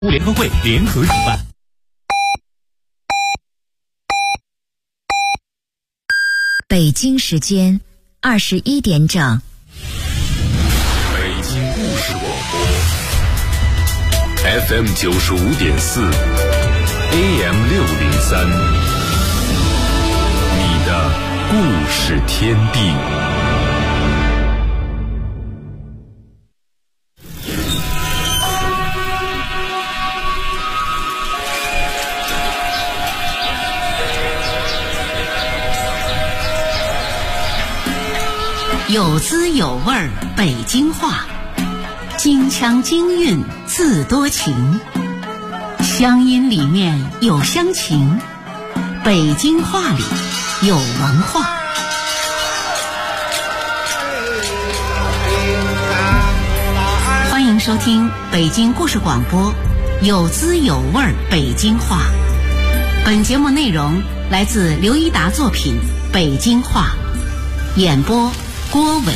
联合会联合举办。 北京时间21点整。 北京故事广播 FM 95.4 AM 603，你的故事天地。 有滋有味儿北京话，京腔京韵字多情，乡音里面有乡情，北京话里有文化。欢迎收听北京故事广播有滋有味儿北京话。本节目内容来自刘一达作品《北京话》，演播郭伟。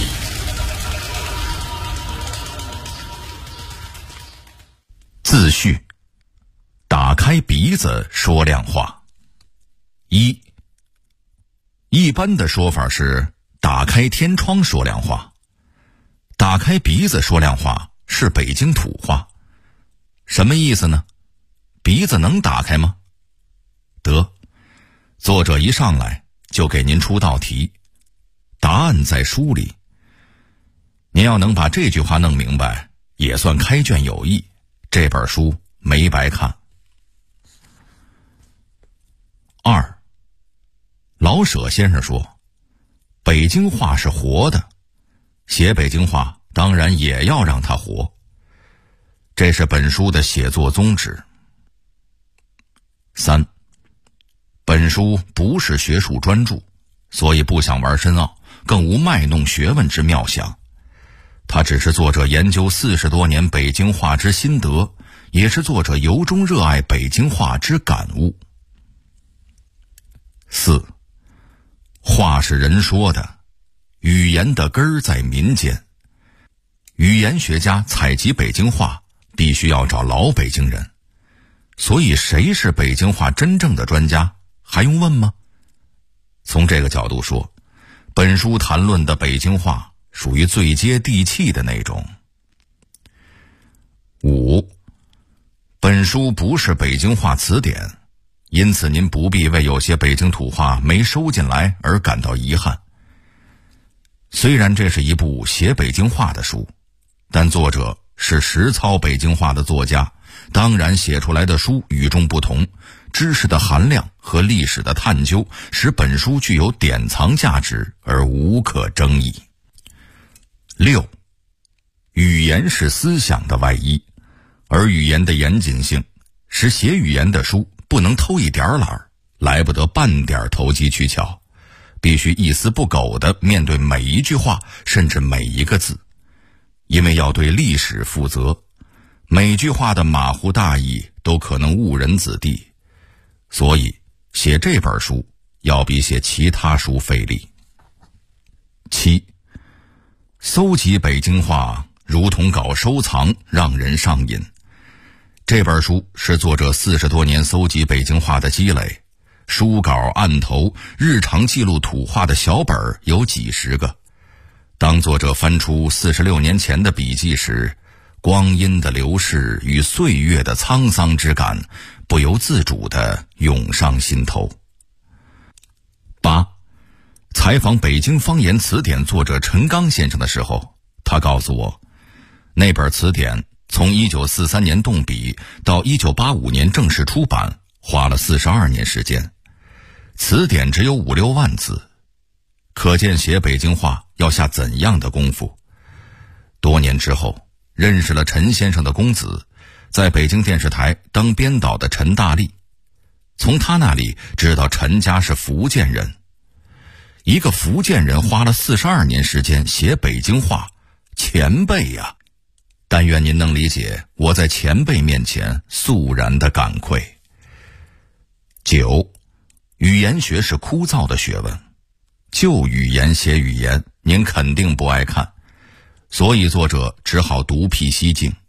自序：打开鼻子说亮话。一般的说法是打开天窗说亮话，打开鼻子说亮话是北京土话。什么意思呢？鼻子能打开吗？得，作者一上来就给您出道题，答案在书里。您要能把这句话弄明白，也算开卷有益，这本书没白看。2，老舍先生说，北京话是活的，写北京话当然也要让它活，这是本书的写作宗旨。3，本书不是学术专著，所以不想玩深奥，更无卖弄学问之妙想。它只是作者研究40多年北京话之心得，也是作者由衷热爱北京话之感悟。4，话是人说的，语言的根儿在民间。语言学家采集北京话，必须要找老北京人。所以谁是北京话真正的专家，还用问吗？从这个角度说，本书谈论的北京话属于最接地气的那种。5，本书不是北京话词典，因此您不必为有些北京土话没收进来而感到遗憾。虽然这是一部写北京话的书，但作者是实操北京话的作家，当然写出来的书与众不同，知识的含量和历史的探究使本书具有典藏价值而无可争议。6，语言是思想的外衣，而语言的严谨性使写语言的书不能偷一点懒儿，来不得半点投机取巧，必须一丝不苟地面对每一句话，甚至每一个字，因为要对历史负责，每句话的马虎大意都可能误人子弟，所以写这本书要比写其他书费力。7，搜集北京话如同搞收藏，让人上瘾。这本书是作者40多年搜集北京话的积累，书稿、案头、日常记录土话的小本有几十个。当作者翻出46年前的笔记时，光阴的流逝与岁月的沧桑之感不由自主地涌上心头。8，采访北京方言词典作者陈刚先生的时候，他告诉我，那本词典从1943年动笔到1985年正式出版，花了42年时间。词典只有5、6万字，可见写北京话要下怎样的功夫。多年之后，认识了陈先生的公子，在北京电视台当编导的陈大力，从他那里知道陈家是福建人。一个福建人花了42年时间写北京话，前辈呀！但愿您能理解我在前辈面前肃然的感愧。9，语言学是枯燥的学问，就语言写语言，您肯定不爱看，所以作者只好独辟蹊径，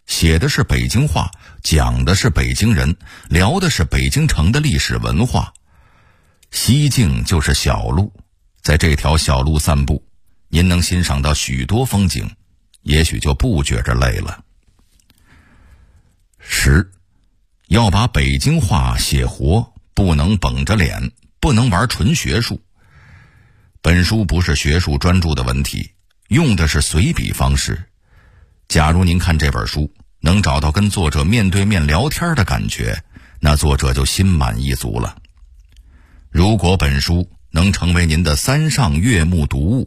写的是北京话，讲的是北京人，聊的是北京城的历史文化。西径就是小路，在这条小路散步，您能欣赏到许多风景，也许就不觉着累了。10，要把北京话写活，不能绷着脸，不能玩纯学术。本书不是学术专注的文体，用的是随笔方式。假如您看这本书能找到跟作者面对面聊天的感觉，那作者就心满意足了。如果本书能成为您的3上阅目读物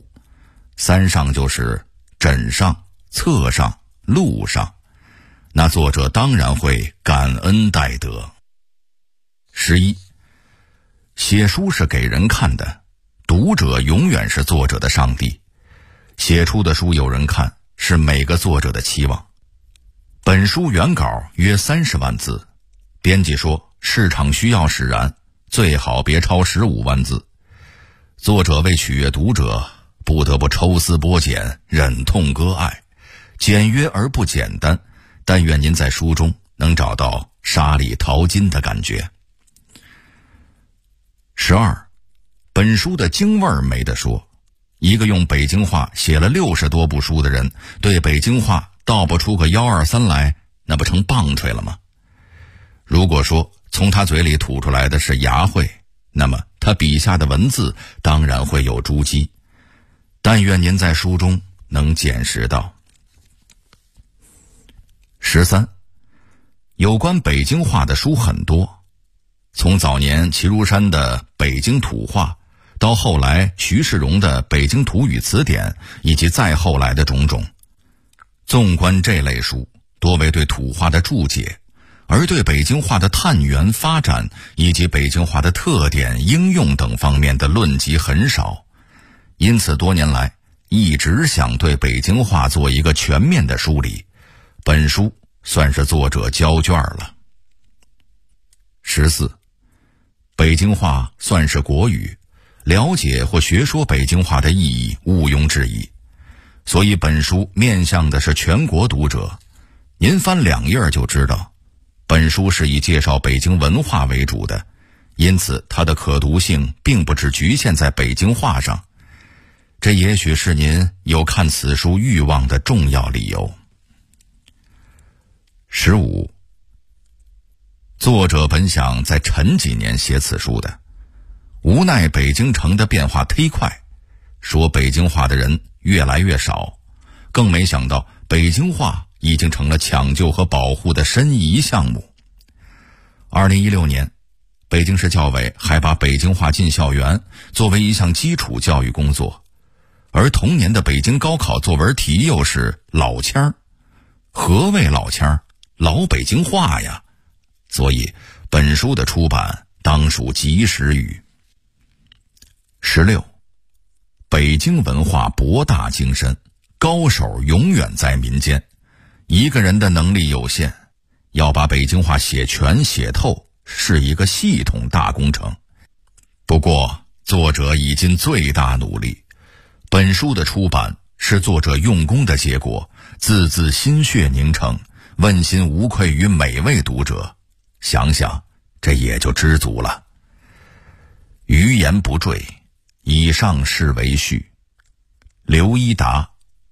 ，3上就是枕上、侧上、路上，那作者当然会感恩戴德。11，写书是给人看的，读者永远是作者的上帝。写出的书有人看，是每个作者的期望。本书原稿约30万字，编辑说市场需要使然，最好别超15万字。作者为取悦读者，不得不抽丝剥茧，忍痛割爱，简约而不简单，但愿您在书中能找到沙里淘金的感觉。12，本书的京味儿没得说。一个用北京话写了60多部书的人，对北京话道不出个123来，那不成棒槌了吗？如果说从他嘴里吐出来的是牙慧，那么他笔下的文字当然会有珠玑。但愿您在书中能见识到。13，有关北京话的书很多，从早年齐如山的《北京土话》，到后来徐世荣的《北京土语词典》，以及再后来的种种。纵观这类书，多为对土话的注解，而对北京话的探源发展以及北京话的特点应用等方面的论集很少。因此多年来一直想对北京话做一个全面的梳理，本书算是作者交卷了。14，北京话算是国语，了解或学说北京话的意义毋庸置疑，所以本书面向的是全国读者。您翻2页就知道，本书是以介绍北京文化为主的，因此它的可读性并不只局限在北京话上，这也许是您有看此书欲望的重要理由。15，作者本想在陈几年写此书的，无奈北京城的变化忒快，说北京话的人越来越少，更没想到北京话已经成了抢救和保护的申遗项目。2016年，北京市教委还把北京话进校园作为一项基础教育工作，而同年的北京高考作文题又是老腔儿。何谓老腔儿？老北京话呀。所以本书的出版当属及时雨。16，北京文化博大精深，高手永远在民间。一个人的能力有限，要把北京话写全写透是一个系统大工程。不过作者已尽最大努力，本书的出版是作者用功的结果，字字心血凝成，问心无愧于每位读者。想想这也就知足了。余言不赘，以上是为序。刘一达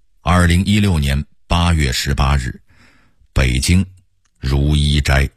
，2016年8月18日，北京如一斋。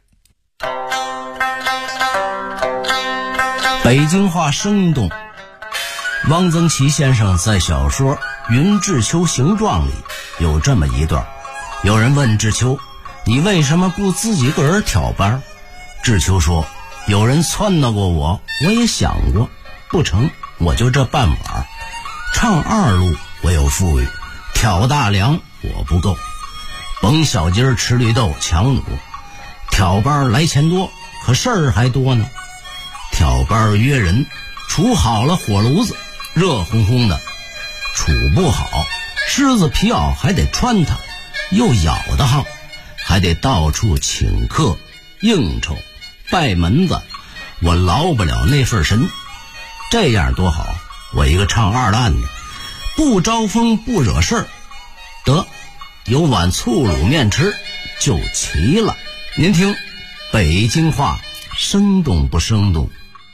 北京话生动。汪曾祺先生在小说《云志秋形状》里有这么一段，有人问志秋，你为什么不自己个儿挑班？志秋说，有人撺掇过我，我也想过，不成，我就这半碗。唱二路我有富裕，挑大梁我不够，甭小鸡儿吃绿豆强弩，挑班来钱多，可事儿还多呢。挑班约人，处好了火炉子，热烘烘的；处不好，狮子皮袄还得穿它，又咬得慌，还得到处请客应酬拜门子，我劳不了那份神。这样多好，我一个唱二烂的，不招风不惹事儿，得有碗醋卤面吃， 就齐了。您听，北京话生动不生动？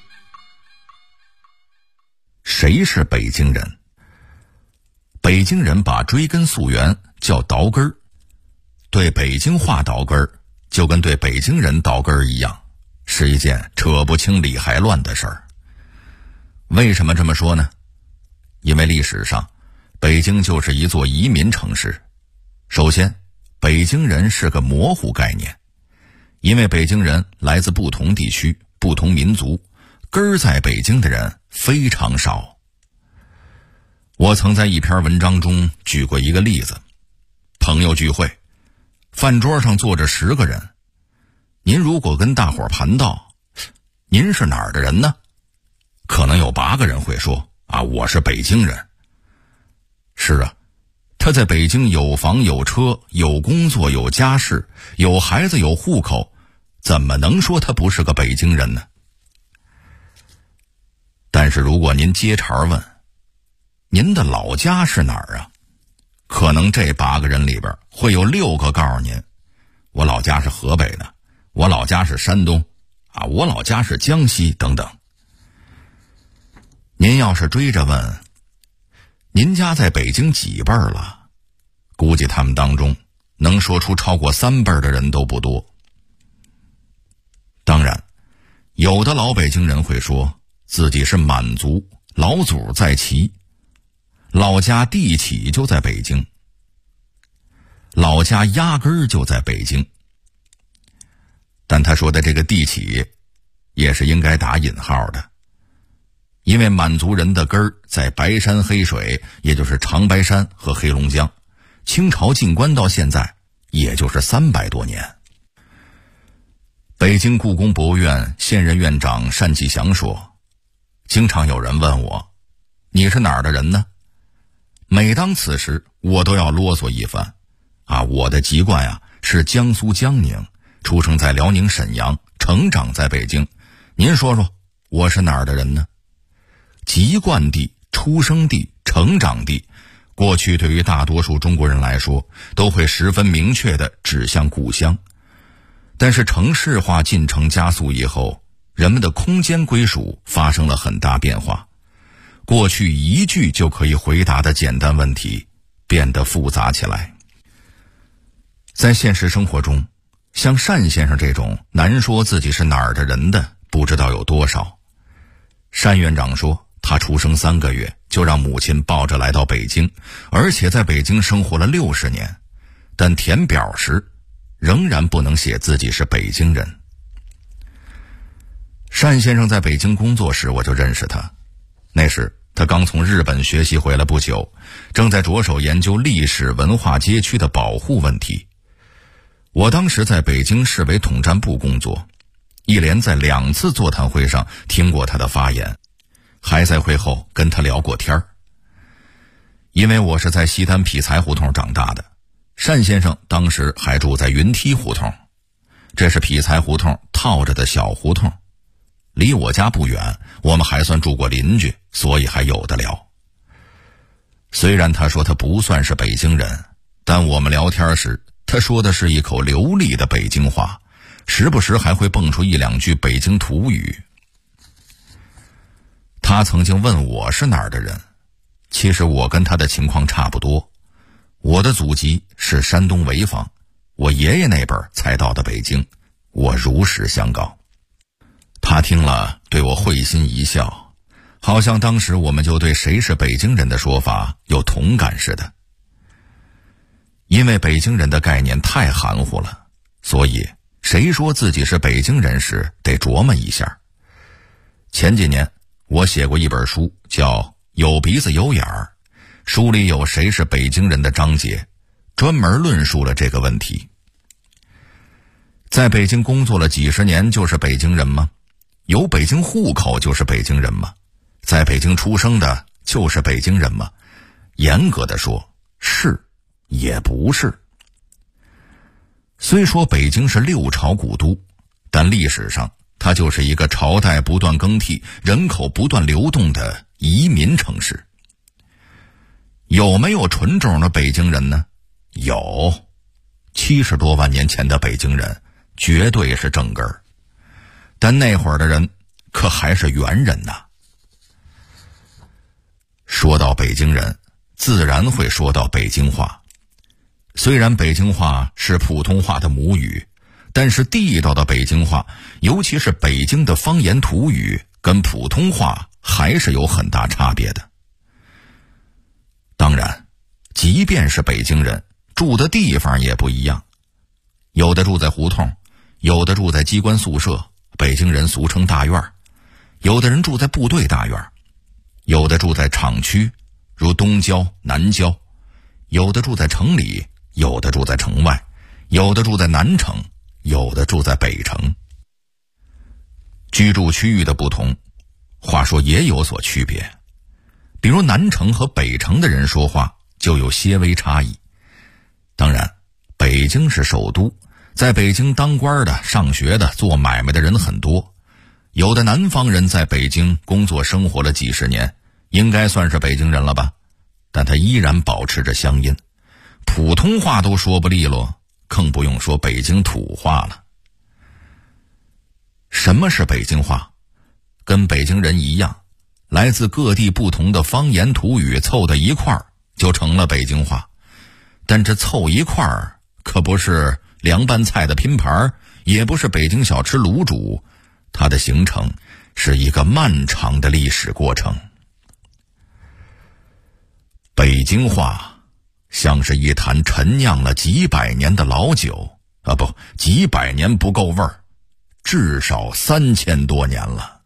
谁是北京人？北京人把追根溯源叫倒根儿，对北京话倒根儿就跟对北京人倒根儿一样，是一件扯不清理还乱的事儿。为什么这么说呢？因为历史上北京就是一座移民城市。首先，北京人是个模糊概念，因为北京人来自不同地区、不同民族，根儿在北京的人非常少。我曾在一篇文章中举过一个例子，朋友聚会，饭桌上坐着10个人，您如果跟大伙儿盘道，您是哪儿的人呢？可能有8个人会说我是北京人。是啊，他在北京有房有车有工作有家室有孩子有户口，怎么能说他不是个北京人呢？但是如果您接茬问您的老家是哪儿啊，可能这8个人里边会有6个告诉您，我老家是河北的，我老家是山东我老家是江西等等。您要是追着问您家在北京几辈儿了，估计他们当中能说出超过3辈儿的人都不多。当然，有的老北京人会说自己是满族，老祖在齐，老家地起就在北京，老家压根儿就在北京。但他说的这个地起也是应该打引号的，因为满族人的根儿在白山黑水，也就是长白山和黑龙江，清朝进关到现在也就是300多年。北京故宫博物院现任院长单霁翔说，经常有人问我，你是哪儿的人呢？每当此时我都要啰嗦一番我的籍贯是江苏江宁，出生在辽宁沈阳，成长在北京。您说说我是哪儿的人呢？籍贯地、出生地、成长地，过去对于大多数中国人来说都会十分明确地指向故乡。但是城市化进程加速以后，人们的空间归属发生了很大变化，过去一句就可以回答的简单问题变得复杂起来。在现实生活中，像单先生这种难说自己是哪儿的人的不知道有多少。单院长说，他出生3个月就让母亲抱着来到北京，而且在北京生活了60年，但填表时仍然不能写自己是北京人。单先生在北京工作时我就认识他，那时他刚从日本学习回来不久，正在着手研究历史文化街区的保护问题。我当时在北京市委统战部工作，一连在2次座谈会上听过他的发言，还在会后跟他聊过天儿。因为我是在西单匹才胡同长大的，单先生当时还住在云梯胡同，这是匹才胡同套着的小胡同，离我家不远，我们还算住过邻居，所以还有的聊。虽然他说他不算是北京人，但我们聊天时他说的是一口流利的北京话，时不时还会蹦出1、2句北京土语。他曾经问我是哪儿的人，其实我跟他的情况差不多。我的祖籍是山东潍坊，我爷爷那辈儿才到的北京，我如实相告。他听了对我会心一笑，好像当时我们就对谁是北京人的说法有同感似的。因为北京人的概念太含糊了，所以谁说自己是北京人时得琢磨一下。前几年我写过一本书叫《有鼻子有眼儿》，书里有谁是北京人的章节，专门论述了这个问题。在北京工作了几十年就是北京人吗？有北京户口就是北京人吗？在北京出生的就是北京人吗？严格的说，是也不是。虽说北京是6朝古都，但历史上它就是一个朝代不断更替、人口不断流动的移民城市。有没有纯种的北京人呢？有， 70多万年前的北京人绝对是正根儿，但那会儿的人可还是猿人呢。说到北京人，自然会说到北京话。虽然北京话是普通话的母语，但是地道的北京话，尤其是北京的方言土语，跟普通话还是有很大差别的。当然，即便是北京人，住的地方也不一样，有的住在胡同，有的住在机关宿舍，北京人俗称大院，有的人住在部队大院，有的住在厂区，如东郊、南郊，有的住在城里，有的住在城外，有的住在南城，有的住在北城。居住区域的不同，话说也有所区别。比如南城和北城的人说话就有些微差异。当然，北京是首都，在北京当官的、上学的、做买卖的人很多。有的南方人在北京工作生活了几十年，应该算是北京人了吧，但他依然保持着乡音，普通话都说不利落，更不用说北京土话了。什么是北京话？跟北京人一样，来自各地不同的方言土语凑在一块儿就成了北京话。但这凑一块儿可不是凉拌菜的拼盘，也不是北京小吃卤煮，它的形成是一个漫长的历史过程。北京话像是一坛陈酿了几百年的老酒啊，不，几百年不够味儿，至少3000多年了。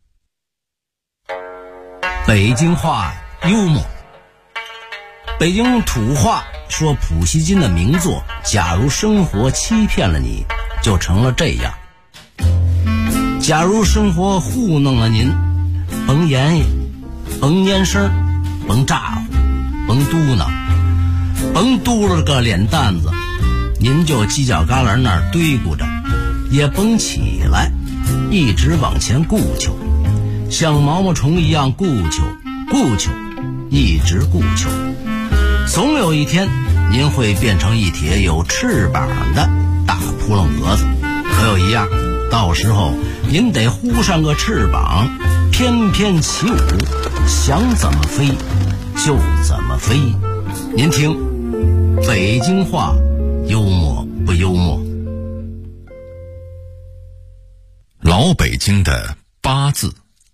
北京话幽默。北京土话说普希金的名作《假如生活欺骗了你》就成了这样：假如生活糊弄了您，甭言语，甭蔫声，甭咋呼，甭嘟囔，甭嘟了个脸蛋子，您就犄角旮旯那儿堆咕着，也甭起来，一直往前顾求，像毛毛虫一样顾求，一直顾求。总有一天，您会变成一帖有翅膀的大扑棱蛾子。可有一样，到时候您得呼上个翅膀，翩翩起舞，想怎么飞就怎么飞。您听，北京话幽默不幽默？ 老北京的八字。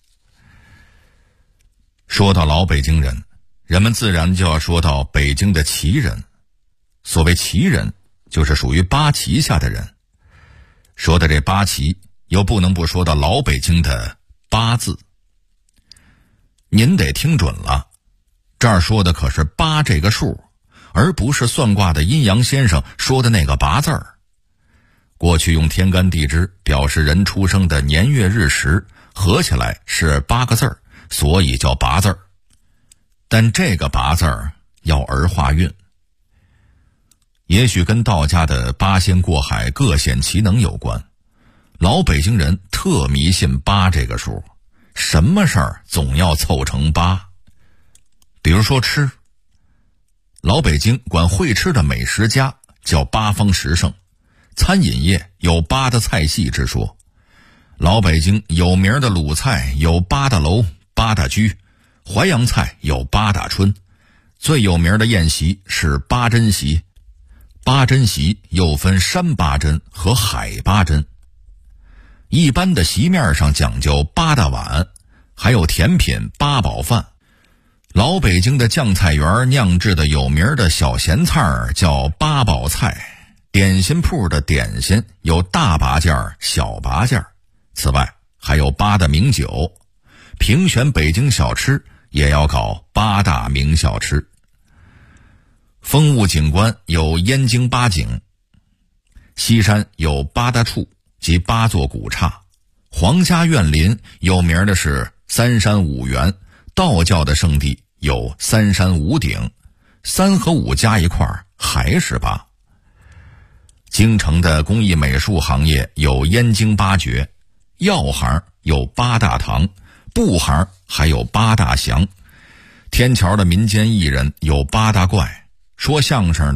说到老北京人，人们自然就要说到北京的旗人。所谓旗人，就是属于八旗下的人。说的这八旗，又不能不说到老北京的八字。您得听准了，这儿说的可是八这个数，而不是算卦的阴阳先生说的那个八字儿。过去用天干地支表示人出生的年月日时，合起来是8个字儿，所以叫八字儿。但这个八字儿要儿化韵，也许跟道家的八仙过海各显其能有关。老北京人特迷信8这个数，什么事儿总要凑成8。比如说吃，老北京管会吃的美食家叫八方十胜，餐饮业有8的菜系之说。老北京有名的鲁菜有8大楼、8大居，淮扬菜有8大春，最有名的宴席是8珍席。8珍席又分山8珍和海8珍。一般的席面上讲究8大碗，还有甜品8宝饭。老北京的酱菜园酿制的有名的小咸菜叫8宝菜，点心铺的点心有大八件、小八件。此外还有8大名酒，评选北京小吃也要搞8大名小吃。风物景观有燕京8景，西山有8大处及8座古刹，皇家园林有名的是3山5园，道教的圣地有3山5顶，3和5加一块还是8。京城的工艺美术行业有燕京8绝，药行有8大堂，布行还有8大祥。天桥的民间艺人有8大怪，说相声的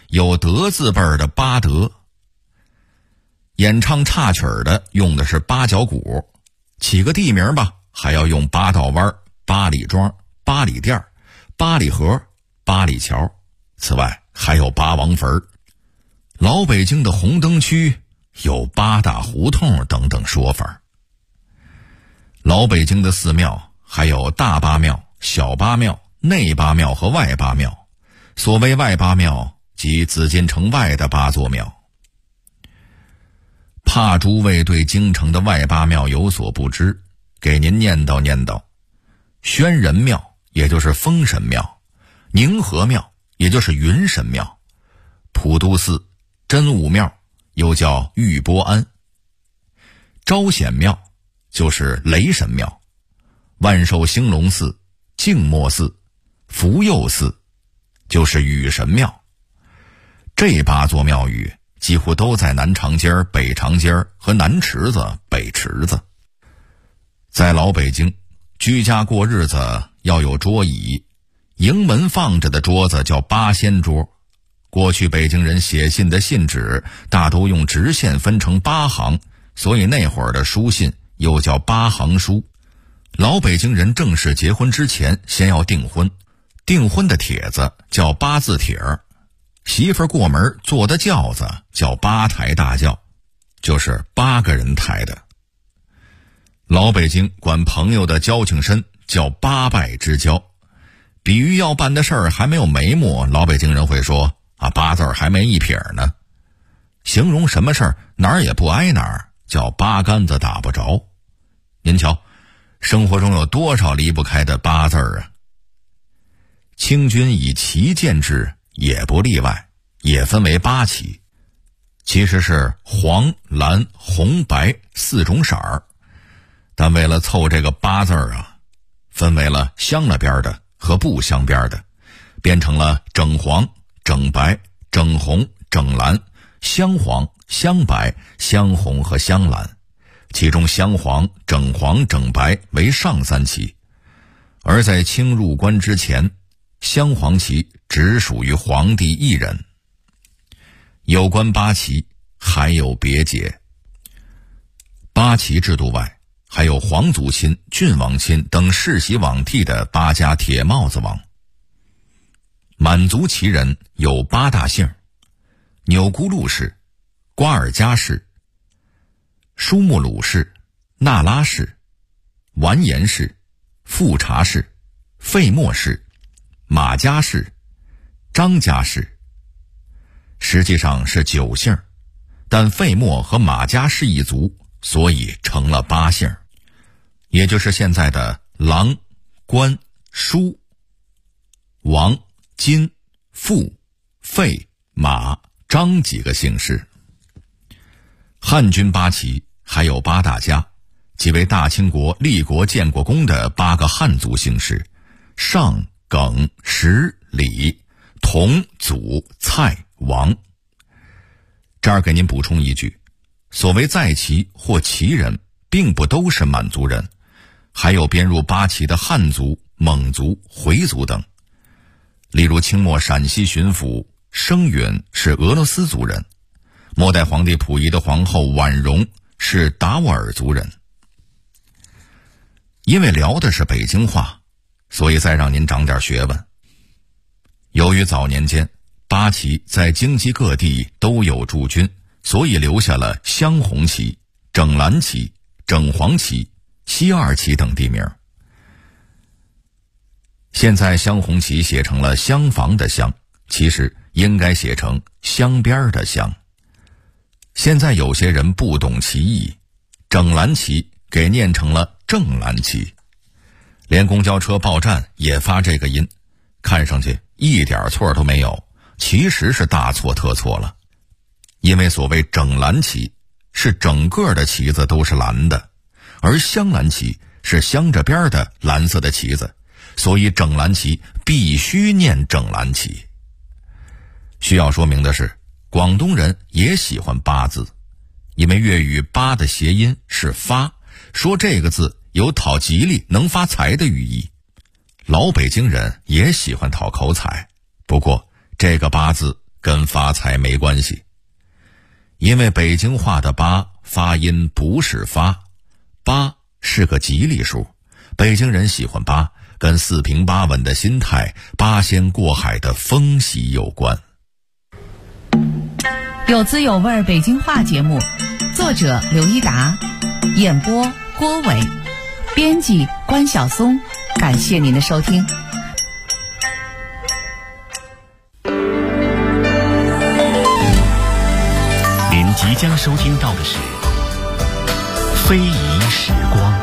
有德字辈的八德。演唱插曲的用的是八角鼓，起个地名吧，还要用八道湾、八里庄、八里店、八里河、八里桥，此外还有八王坟。老北京的红灯区有八大胡同等等说法。老北京的寺庙还有大八庙、小八庙、内八庙和外八庙。所谓外八庙，即紫禁城外的八座庙。怕诸位对京城的外八庙有所不知，给您念叨念叨。宣仁庙也就是封神庙，宁和庙也就是云神庙，普渡寺、真武庙又叫玉波庵，招显庙就是雷神庙，万寿兴隆寺、静默寺、福佑寺就是雨神庙。这八座庙宇几乎都在南长街、北长街和南池子、北池子。在老北京，居家过日子要有桌椅，迎门放着的桌子叫八仙桌。过去北京人写信的信纸大都用直线分成八行，所以那会儿的书信又叫八行书。老北京人正式结婚之前先要订婚，订婚的帖子叫八字帖儿，媳妇过门坐的轿子叫八抬大轿，就是8个人抬的。老北京管朋友的交情深叫八拜之交，比喻要办的事儿还没有眉目，老北京人会说八字还没一撇呢。形容什么事儿哪儿也不挨哪儿，叫八竿子打不着。您瞧，生活中有多少离不开的八字啊？清军以旗见制也不例外，也分为八旗，其实是黄、蓝、红、白4种色儿，但为了凑这个八字分为了镶了边的和不镶边的，变成了整黄、整白、整红、整蓝、镶黄、镶白、镶红和镶蓝，其中镶黄、整黄、整白为上3旗，而在清入关之前，镶黄旗只属于皇帝一人。有关八旗还有别解，八旗制度外还有皇族亲、郡王亲等世袭罔替的8家铁帽子王。满族旗人有8大姓：钮钴禄氏、瓜尔佳氏、舒木鲁氏、那拉氏、完颜氏、富察氏、费默氏、马家氏、张家氏。实际上是9姓，但费默和马家氏一族，所以成了8姓，也就是现在的郎、关、舒、王、金、富、费、马、张几个姓氏。汉军八旗还有8大家，即为大清国立国建国功的8个汉族姓氏：尚、耿、石、李、佟、祖、蔡、王。这儿给您补充一句，所谓在旗或旗人并不都是满族人，还有编入八旗的汉族、蒙族、回族等。例如清末陕西巡抚生允是俄罗斯族人，末代皇帝溥仪的皇后婉容是达斡尔族人。因为聊的是北京话，所以再让您长点学问。由于早年间八旗在京畿各地都有驻军，所以留下了镶红旗、整蓝旗、整黄旗、西二旗等地名。现在镶红旗写成了厢房的厢，其实应该写成镶边的镶。现在有些人不懂其意，整蓝旗给念成了正蓝旗，连公交车报站也发这个音，看上去一点错都没有，其实是大错特错了。因为所谓整蓝旗是整个的旗子都是蓝的，而镶蓝旗是镶着边的蓝色的旗子，所以整蓝旗必须念整蓝旗。需要说明的是，广东人也喜欢八字，因为粤语八的谐音是发，说这个字有讨吉利能发财的寓意。老北京人也喜欢讨口彩，不过这个八字跟发财没关系。因为北京话的八发音不是发，八是个吉利数，北京人喜欢八，跟四平八稳的心态、八仙过海的风喜有关。 有滋有味北京话节目，作者刘一达，演播郭伟，编辑关晓松，感谢您的收听。 您即将收听到的是非遗时光。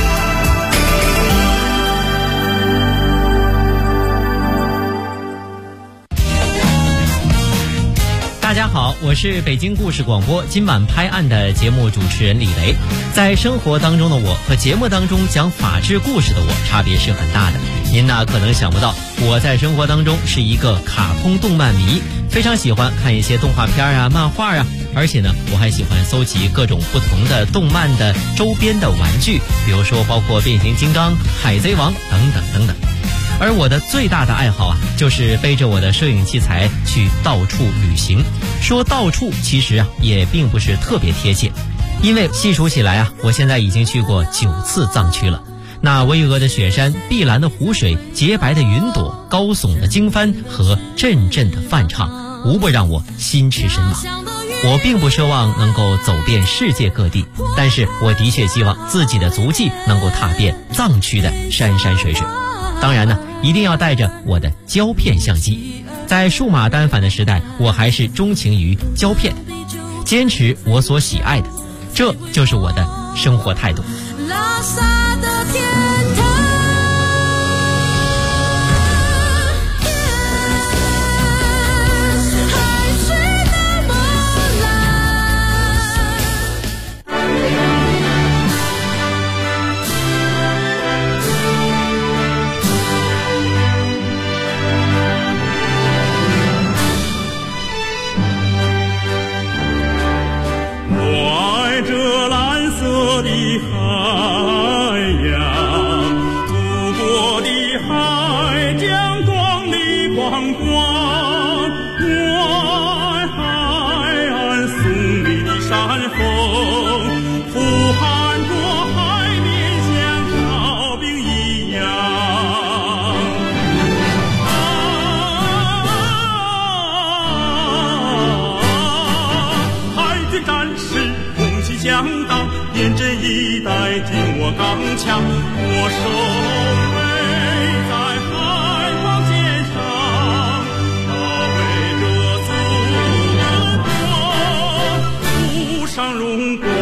大家好，我是北京故事广播今晚拍案的节目主持人李雷。在生活当中的我和节目当中讲法治故事的我差别是很大的。您呢可能想不到，我在生活当中是一个卡通动漫迷，非常喜欢看一些动画片啊、漫画啊，而且呢我还喜欢搜集各种不同的动漫的周边的玩具，比如说包括变形金刚、海贼王等等等等。而我的最大的爱好啊，就是背着我的摄影器材去到处旅行。说到处其实啊也并不是特别贴切，因为细数起来啊，我现在已经去过9次藏区了。那巍峨的雪山、碧蓝的湖水、洁白的云朵、高耸的经幡和阵阵的梵唱，无不让我心驰神往。我并不奢望能够走遍世界各地，但是我的确希望自己的足迹能够踏遍藏区的山山水水。当然呢，一定要带着我的胶片相机。在数码单反的时代，我还是钟情于胶片，坚持我所喜爱的，这就是我的生活态度。 拉萨的天堂，海水那么严阵以待，听我刚强，我守卫在海王肩上，保卫着祖国，路上荣光。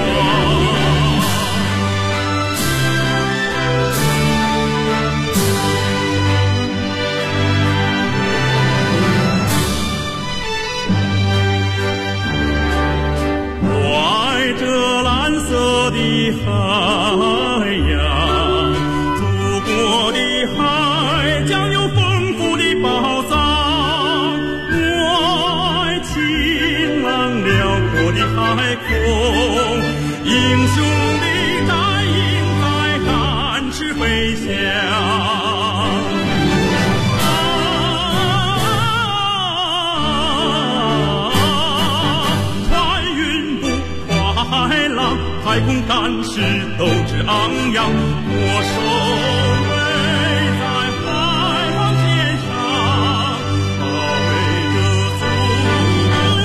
海洋，祖国的海将有丰富的宝藏。我爱晴朗辽阔的海空，英雄的战鹰在展翅飞翔。太空战士斗志昂扬，我手